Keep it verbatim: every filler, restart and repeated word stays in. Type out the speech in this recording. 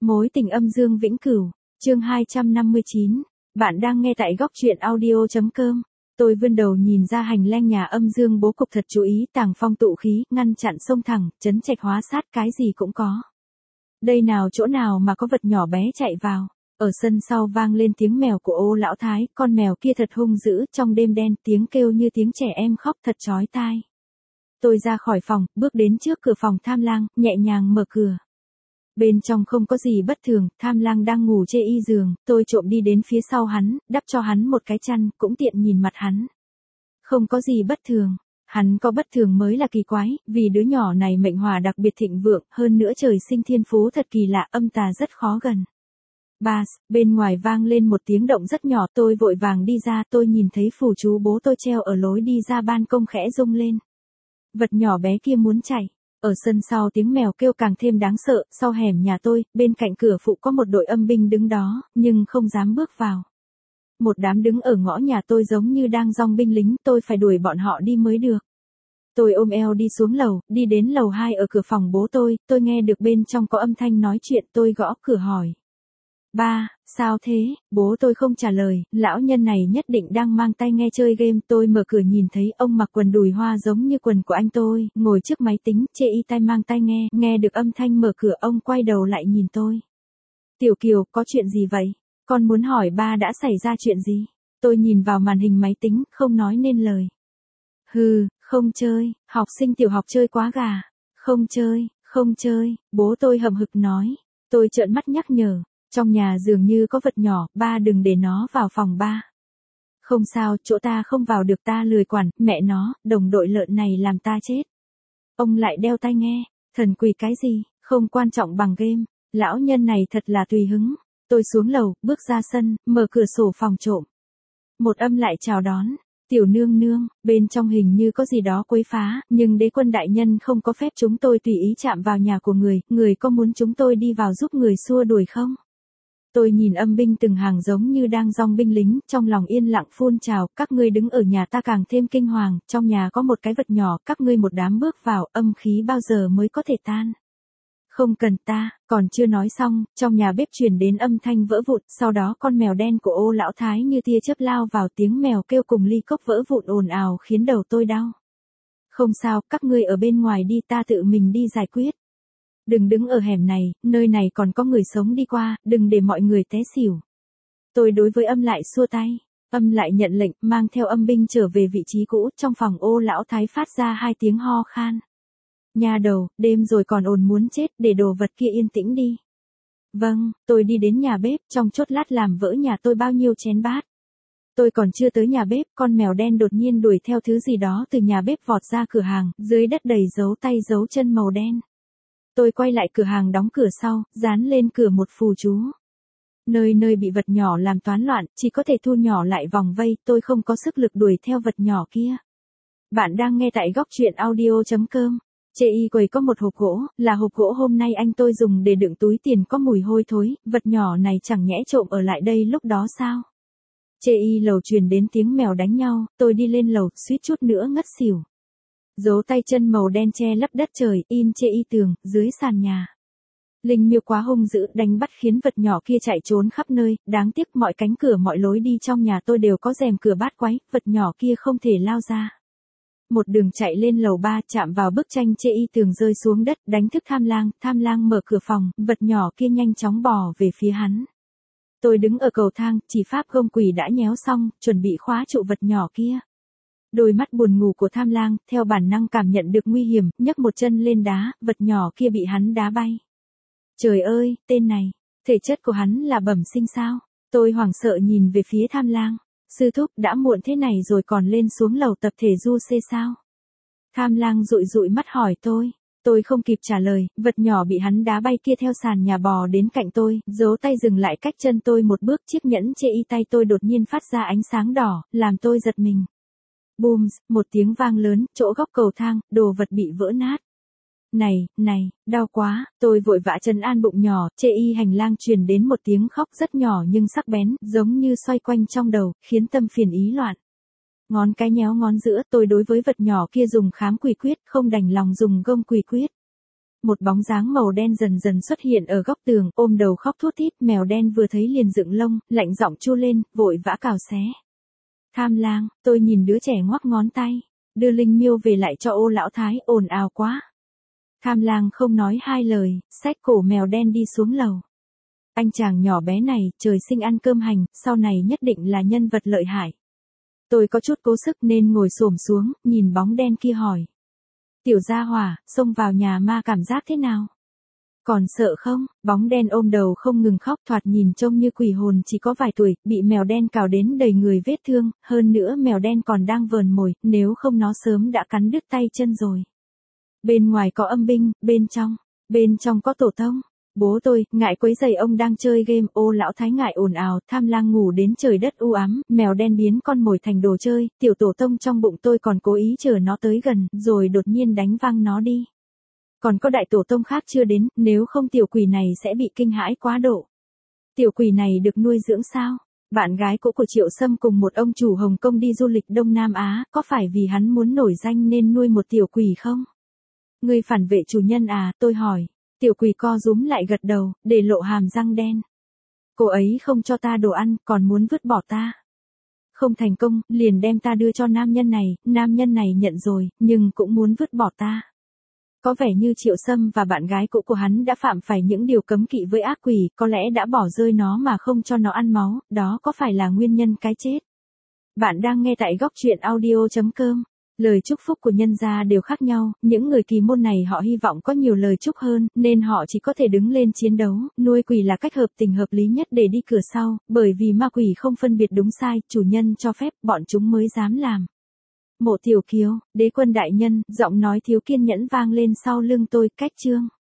Mối tình âm dương vĩnh cửu, chương hai trăm năm mươi chín. Bạn đang nghe tại góc truyện audio chấm com. Tôi vươn đầu nhìn ra hành lang nhà âm dương bố cục thật chú ý tàng phong tụ khí, ngăn chặn sông thẳng, trấn trạch hóa sát cái gì cũng có. Đây nào chỗ nào mà có vật nhỏ bé chạy vào. Ở sân sau vang lên tiếng mèo của Ô lão thái, con mèo kia thật hung dữ, trong đêm đen tiếng kêu như tiếng trẻ em khóc thật chói tai. Tôi ra khỏi phòng, bước đến trước cửa phòng Tham Lang, nhẹ nhàng mở cửa. Bên trong không có gì bất thường, Tham Lang đang ngủ chê y giường, tôi trộm đi đến phía sau hắn, đắp cho hắn một cái chăn, cũng tiện nhìn mặt hắn. Không có gì bất thường, hắn có bất thường mới là kỳ quái, vì đứa nhỏ này mệnh hòa đặc biệt thịnh vượng, hơn nữa trời sinh thiên phú thật kỳ lạ, âm tà rất khó gần. Bass, bên ngoài vang lên một tiếng động rất nhỏ, tôi vội vàng đi ra, tôi nhìn thấy phù chú bố tôi treo ở lối đi ra ban công khẽ rung lên. Vật nhỏ bé kia muốn chạy. Ở sân sau tiếng mèo kêu càng thêm đáng sợ, sau hẻm nhà tôi, bên cạnh cửa phụ có một đội âm binh đứng đó, nhưng không dám bước vào. Một đám đứng ở ngõ nhà tôi giống như đang dong binh lính, tôi phải đuổi bọn họ đi mới được. Tôi ôm eo đi xuống lầu, đi đến lầu hai ở cửa phòng bố tôi, tôi nghe được bên trong có âm thanh nói chuyện, tôi gõ cửa hỏi. Ba, sao thế? Bố tôi không trả lời, lão nhân này nhất định đang mang tai nghe chơi game. Tôi mở cửa nhìn thấy ông mặc quần đùi hoa giống như quần của anh tôi, ngồi trước máy tính, chê y tai mang tai nghe, nghe được âm thanh mở cửa ông quay đầu lại nhìn tôi. Tiểu Kiều, có chuyện gì vậy? Con muốn hỏi ba đã xảy ra chuyện gì? Tôi nhìn vào màn hình máy tính, không nói nên lời. Hừ, không chơi, học sinh tiểu học chơi quá gà. Không chơi, không chơi, bố tôi hậm hực nói. Tôi trợn mắt nhắc nhở. Trong nhà dường như có vật nhỏ, ba đừng để nó vào phòng ba. Không sao, chỗ ta không vào được, ta lười quản, mẹ nó, đồng đội lợn này làm ta chết. Ông lại đeo tai nghe, thần quỷ cái gì, không quan trọng bằng game, lão nhân này thật là tùy hứng. Tôi xuống lầu, bước ra sân, mở cửa sổ phòng trộm. Một âm lại chào đón, tiểu nương nương, bên trong hình như có gì đó quấy phá, nhưng đế quân đại nhân không có phép chúng tôi tùy ý chạm vào nhà của người, người có muốn chúng tôi đi vào giúp người xua đuổi không? Tôi nhìn âm binh từng hàng giống như đang dong binh lính, trong lòng yên lặng phun trào, các ngươi đứng ở nhà ta càng thêm kinh hoàng, trong nhà có một cái vật nhỏ, các ngươi một đám bước vào, âm khí bao giờ mới có thể tan. Không cần ta, còn chưa nói xong, trong nhà bếp truyền đến âm thanh vỡ vụn, sau đó con mèo đen của Ô lão thái như tia chớp lao vào, tiếng mèo kêu cùng ly cốc vỡ vụn ồn ào khiến đầu tôi đau. Không sao, các ngươi ở bên ngoài đi, ta tự mình đi giải quyết. Đừng đứng ở hẻm này, nơi này còn có người sống đi qua, đừng để mọi người té xỉu. Tôi đối với âm lại xua tay, âm lại nhận lệnh, mang theo âm binh trở về vị trí cũ, trong phòng Ô lão thái phát ra hai tiếng ho khan. Nhà đầu, đêm rồi còn ồn muốn chết, để đồ vật kia yên tĩnh đi. Vâng, tôi đi đến nhà bếp, trong chốt lát làm vỡ nhà tôi bao nhiêu chén bát. Tôi còn chưa tới nhà bếp, con mèo đen đột nhiên đuổi theo thứ gì đó từ nhà bếp vọt ra cửa hàng, dưới đất đầy dấu tay dấu chân màu đen. Tôi quay lại cửa hàng đóng cửa sau, dán lên cửa một phù chú. Nơi nơi bị vật nhỏ làm toán loạn, chỉ có thể thu nhỏ lại vòng vây, tôi không có sức lực đuổi theo vật nhỏ kia. Bạn đang nghe tại góc truyện audio chấm com. Chê y quầy có một hộp gỗ, là hộp gỗ hôm nay anh tôi dùng để đựng túi tiền có mùi hôi thối, vật nhỏ này chẳng nhẽ trộm ở lại đây lúc đó sao? Chê y lầu truyền đến tiếng mèo đánh nhau, tôi đi lên lầu, suýt chút nữa ngất xỉu. Dấu tay chân màu đen che lấp đất trời, in chê y tường, dưới sàn nhà. Linh miêu quá hung dữ, đánh bắt khiến vật nhỏ kia chạy trốn khắp nơi, đáng tiếc mọi cánh cửa mọi lối đi trong nhà tôi đều có rèm cửa bát quái, vật nhỏ kia không thể lao ra. Một đường chạy lên lầu ba, chạm vào bức tranh chê y tường rơi xuống đất, đánh thức Tham Lang, Tham Lang mở cửa phòng, vật nhỏ kia nhanh chóng bò về phía hắn. Tôi đứng ở cầu thang, chỉ pháp gông quỷ đã nhéo xong, chuẩn bị khóa trụ vật nhỏ kia. Đôi mắt buồn ngủ của Tham Lang, theo bản năng cảm nhận được nguy hiểm, nhấc một chân lên đá, vật nhỏ kia bị hắn đá bay. Trời ơi, tên này, thể chất của hắn là bẩm sinh sao? Tôi hoảng sợ nhìn về phía Tham Lang. Sư thúc, đã muộn thế này rồi còn lên xuống lầu tập thể du xê sao? Tham Lang dụi dụi mắt hỏi tôi. Tôi không kịp trả lời, vật nhỏ bị hắn đá bay kia theo sàn nhà bò đến cạnh tôi, giấu tay dừng lại cách chân tôi một bước, chiếc nhẫn chê y tay tôi đột nhiên phát ra ánh sáng đỏ, làm tôi giật mình. Bùm, một tiếng vang lớn, chỗ góc cầu thang, đồ vật bị vỡ nát. Này, này, đau quá, tôi vội vã trấn an bụng nhỏ, chê y hành lang truyền đến một tiếng khóc rất nhỏ nhưng sắc bén, giống như xoay quanh trong đầu, khiến tâm phiền ý loạn. Ngón cái nhéo ngón giữa, tôi đối với vật nhỏ kia dùng khám quỷ quyết, không đành lòng dùng gông quỷ quyết. một bóng dáng màu đen dần dần xuất hiện ở góc tường, ôm đầu khóc thút thít, mèo đen vừa thấy liền dựng lông, lạnh giọng chu lên, vội vã cào xé. Tham lang, tôi nhìn đứa trẻ ngoắc ngón tay, đưa linh miêu về lại cho Ô lão thái, ồn ào quá. Tham lang không nói hai lời, xách cổ mèo đen đi xuống lầu. Anh chàng nhỏ bé này, trời sinh ăn cơm hành, sau này nhất định là nhân vật lợi hại. Tôi có chút cố sức nên ngồi xổm xuống, nhìn bóng đen kia hỏi. Tiểu gia hỏa, xông vào nhà ma cảm giác thế nào? Còn sợ không? Bóng đen ôm đầu không ngừng khóc, thoạt nhìn trông như quỷ hồn chỉ có vài tuổi, bị mèo đen cào đến đầy người vết thương, hơn nữa mèo đen còn đang vờn mồi, nếu không nó sớm đã cắn đứt tay chân rồi. Bên ngoài có âm binh, bên trong, bên trong có tổ tông. Bố tôi, ngại quấy rầy ông đang chơi game, Ô lão thái ngại ồn ào, Tham lang ngủ đến trời đất u ám, mèo đen biến con mồi thành đồ chơi, tiểu tổ tông trong bụng tôi còn cố ý chờ nó tới gần, rồi đột nhiên đánh văng nó đi. Còn có đại tổ tông khác chưa đến, nếu không tiểu quỷ này sẽ bị kinh hãi quá độ. Tiểu quỷ này được nuôi dưỡng sao? Bạn gái cũ của Triệu Sâm cùng một ông chủ Hồng Kông đi du lịch Đông Nam Á, có phải vì hắn muốn nổi danh nên nuôi một tiểu quỷ không? Ngươi phản vệ chủ nhân à, tôi hỏi. Tiểu quỷ co rúm lại gật đầu, để lộ hàm răng đen. Cô ấy không cho ta đồ ăn, còn muốn vứt bỏ ta. Không thành công, liền đem ta đưa cho nam nhân này, nam nhân này nhận rồi, nhưng cũng muốn vứt bỏ ta. Có vẻ như Triệu Sâm và bạn gái cũ của hắn đã phạm phải những điều cấm kỵ với ác quỷ, có lẽ đã bỏ rơi nó mà không cho nó ăn máu, đó có phải là nguyên nhân cái chết? Bạn đang nghe tại góc truyện audio chấm com. Lời chúc phúc của nhân gia đều khác nhau, những người kỳ môn này họ hy vọng có nhiều lời chúc hơn, nên họ chỉ có thể đứng lên chiến đấu, nuôi quỷ là cách hợp tình hợp lý nhất để đi cửa sau, bởi vì ma quỷ không phân biệt đúng sai, chủ nhân cho phép, bọn chúng mới dám làm. Mộ Tiểu Kiều, Đế Quân đại nhân, giọng nói thiếu kiên nhẫn vang lên sau lưng tôi, cách chương.